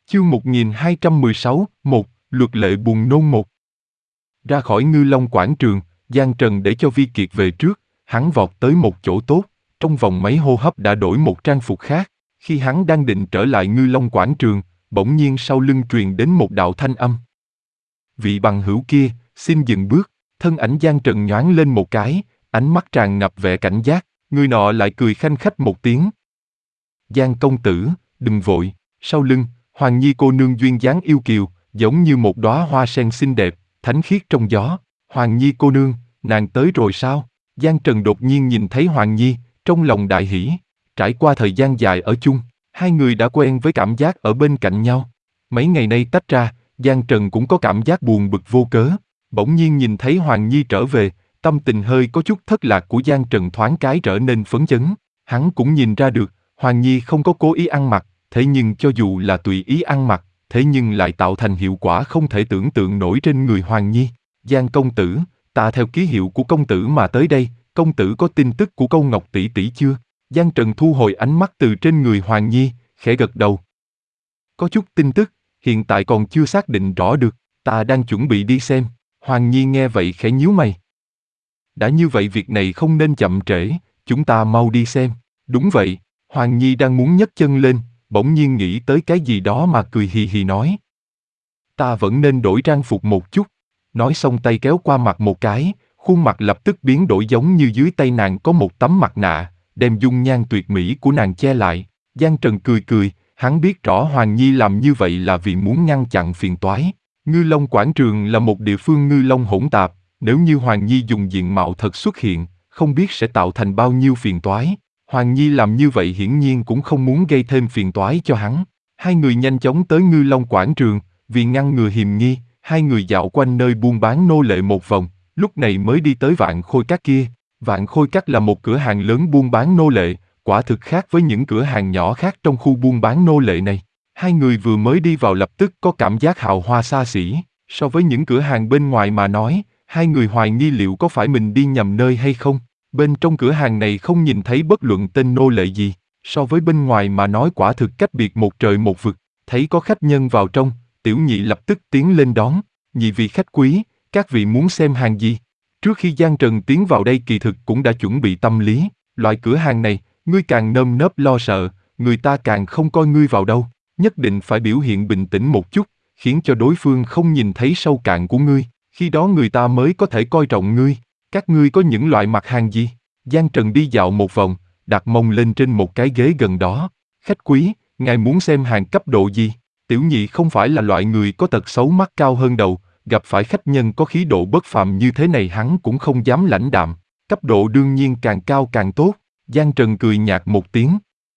Chương 1216, luật lệ buồn nôn 1. Ra khỏi Ngư Long quảng trường, Giang Trần để cho Vi Kiệt về trước, hắn vọt tới một chỗ tốt, trong vòng mấy hô hấp đã đổi một trang phục khác. Khi hắn đang định trở lại Ngư Long quảng trường, bỗng nhiên sau lưng truyền đến một đạo thanh âm. Vị bằng hữu kia, xin dừng bước. Thân ảnh Giang Trần nhoáng lên một cái, ánh mắt tràn ngập vẻ cảnh giác, người nọ lại cười khanh khách một tiếng. Giang công tử, đừng vội. Sau lưng, Hoàng Nhi cô nương duyên dáng yêu kiều, giống như một đóa hoa sen xinh đẹp, thánh khiết trong gió. Hoàng Nhi cô nương, nàng tới rồi sao? Giang Trần đột nhiên nhìn thấy Hoàng Nhi, trong lòng đại hỉ. Trải qua thời gian dài ở chung, hai người đã quen với cảm giác ở bên cạnh nhau. Mấy ngày nay tách ra, Giang Trần cũng có cảm giác buồn bực vô cớ. Bỗng nhiên nhìn thấy Hoàng Nhi trở về, tâm tình hơi có chút thất lạc của Giang Trần thoáng cái trở nên phấn chấn. Hắn cũng nhìn ra được, Hoàng Nhi không có cố ý ăn mặc, thế nhưng cho dù là tùy ý ăn mặc, thế nhưng lại tạo thành hiệu quả không thể tưởng tượng nổi trên người Hoàng Nhi. Giang công tử, ta theo ký hiệu của công tử mà tới đây, công tử có tin tức của Câu Ngọc tỷ tỷ chưa? Giang Trần thu hồi ánh mắt từ trên người Hoàng Nhi, khẽ gật đầu. Có chút tin tức, hiện tại còn chưa xác định rõ được, ta đang chuẩn bị đi xem. Hoàng Nhi nghe vậy khẽ nhíu mày. Đã như vậy việc này không nên chậm trễ, chúng ta mau đi xem. Đúng vậy, Hoàng Nhi đang muốn nhấc chân lên, bỗng nhiên nghĩ tới cái gì đó mà cười hì hì nói. Ta vẫn nên đổi trang phục một chút. Nói xong tay kéo qua mặt một cái, khuôn mặt lập tức biến đổi giống như dưới tay nàng có một tấm mặt nạ, đem dung nhan tuyệt mỹ của nàng che lại. Giang Trần cười cười, hắn biết rõ Hoàng Nhi làm như vậy là vì muốn ngăn chặn phiền toái. Ngư Long quảng trường là một địa phương ngư long hỗn tạp, nếu như Hoàng Nhi dùng diện mạo thật xuất hiện, không biết sẽ tạo thành bao nhiêu phiền toái. Hoàng Nhi làm như vậy hiển nhiên cũng không muốn gây thêm phiền toái cho hắn. Hai người nhanh chóng tới Ngư Long quảng trường, vì ngăn ngừa hiềm nghi, hai người dạo quanh nơi buôn bán nô lệ một vòng, lúc này mới đi tới Vạn Khôi Các kia. Vạn Khôi Các là một cửa hàng lớn buôn bán nô lệ, quả thực khác với những cửa hàng nhỏ khác trong khu buôn bán nô lệ này. Hai người vừa mới đi vào lập tức có cảm giác hào hoa xa xỉ, so với những cửa hàng bên ngoài mà nói, hai người hoài nghi liệu có phải mình đi nhầm nơi hay không. Bên trong cửa hàng này không nhìn thấy bất luận tên nô lệ gì, so với bên ngoài mà nói quả thực cách biệt một trời một vực. Thấy có khách nhân vào trong, Tiểu Nhị lập tức tiến lên đón. Nhị vị khách quý, các vị muốn xem hàng gì? Trước khi Giang Trần tiến vào đây kỳ thực cũng đã chuẩn bị tâm lý, loại cửa hàng này, ngươi càng nơm nớp lo sợ, người ta càng không coi ngươi vào đâu. Nhất định phải biểu hiện bình tĩnh một chút, khiến cho đối phương không nhìn thấy sâu cạn của ngươi, khi đó người ta mới có thể coi trọng ngươi. Các ngươi có những loại mặt hàng gì? Giang Trần đi dạo một vòng, đặt mông lên trên một cái ghế gần đó. Khách quý, ngài muốn xem hàng cấp độ gì? Tiểu Nhị không phải là loại người có tật xấu mắt cao hơn đầu, gặp phải khách nhân có khí độ bất phàm như thế này hắn cũng không dám lãnh đạm. Cấp độ đương nhiên càng cao càng tốt. Giang Trần cười nhạt một tiếng.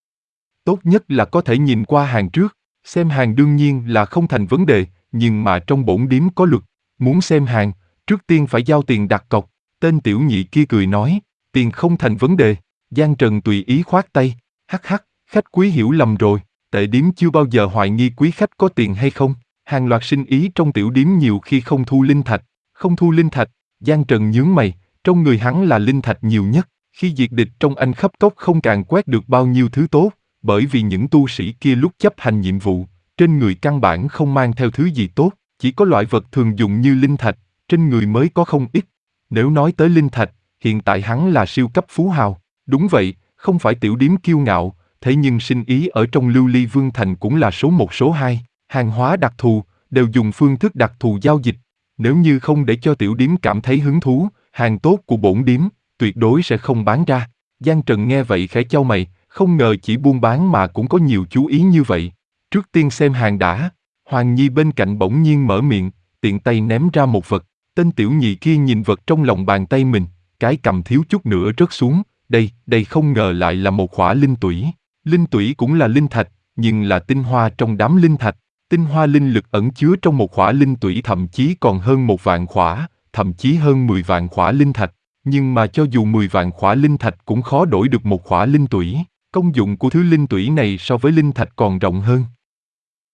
Tốt nhất là có thể nhìn qua hàng trước, xem hàng đương nhiên là không thành vấn đề, nhưng mà trong bổn điếm có luật, muốn xem hàng, trước tiên phải giao tiền đặt cọc. Tên Tiểu Nhị kia cười nói, tiền không thành vấn đề. Giang Trần tùy ý khoát tay, hắc hắc, khách quý hiểu lầm rồi, tệ điếm chưa bao giờ hoài nghi quý khách có tiền hay không. Hàng loạt sinh ý trong tiểu điếm nhiều khi không thu linh thạch. Không thu linh thạch? Giang Trần nhướng mày, trong người hắn là linh thạch nhiều nhất. Khi diệt địch trong Anh khắp cốc không càng quét được bao nhiêu thứ tốt, bởi vì những tu sĩ kia lúc chấp hành nhiệm vụ, trên người căn bản không mang theo thứ gì tốt, chỉ có loại vật thường dùng như linh thạch, trên người mới có không ít. Nếu nói tới linh thạch, hiện tại hắn là siêu cấp phú hào. Đúng vậy, không phải tiểu điếm kiêu ngạo, thế nhưng sinh ý ở trong Lưu Ly Vương Thành cũng là số 1 số 2. Hàng hóa đặc thù, đều dùng phương thức đặc thù giao dịch. Nếu như không để cho tiểu điếm cảm thấy hứng thú, hàng tốt của bổn điếm, tuyệt đối sẽ không bán ra. Giang Trần nghe vậy khẽ chau mày, không ngờ chỉ buôn bán mà cũng có nhiều chú ý như vậy. Trước tiên xem hàng đã. Hoàng Nhi bên cạnh bỗng nhiên mở miệng, tiện tay ném ra một vật. Tên Tiểu Nhị kia nhìn vật trong lòng bàn tay mình, cái cầm thiếu chút nữa rớt xuống. Đây không ngờ lại là một khỏa linh tủy. Linh tủy cũng là linh thạch, nhưng là tinh hoa trong đám linh thạch. Tinh hoa linh lực ẩn chứa trong một khỏa linh tủy thậm chí còn hơn 1 vạn khỏa, thậm chí hơn 10 vạn khỏa linh thạch. Nhưng mà cho dù 10 vạn khỏa linh thạch cũng khó đổi được một khỏa linh tủy. Công dụng của thứ linh tủy này so với linh thạch còn rộng hơn.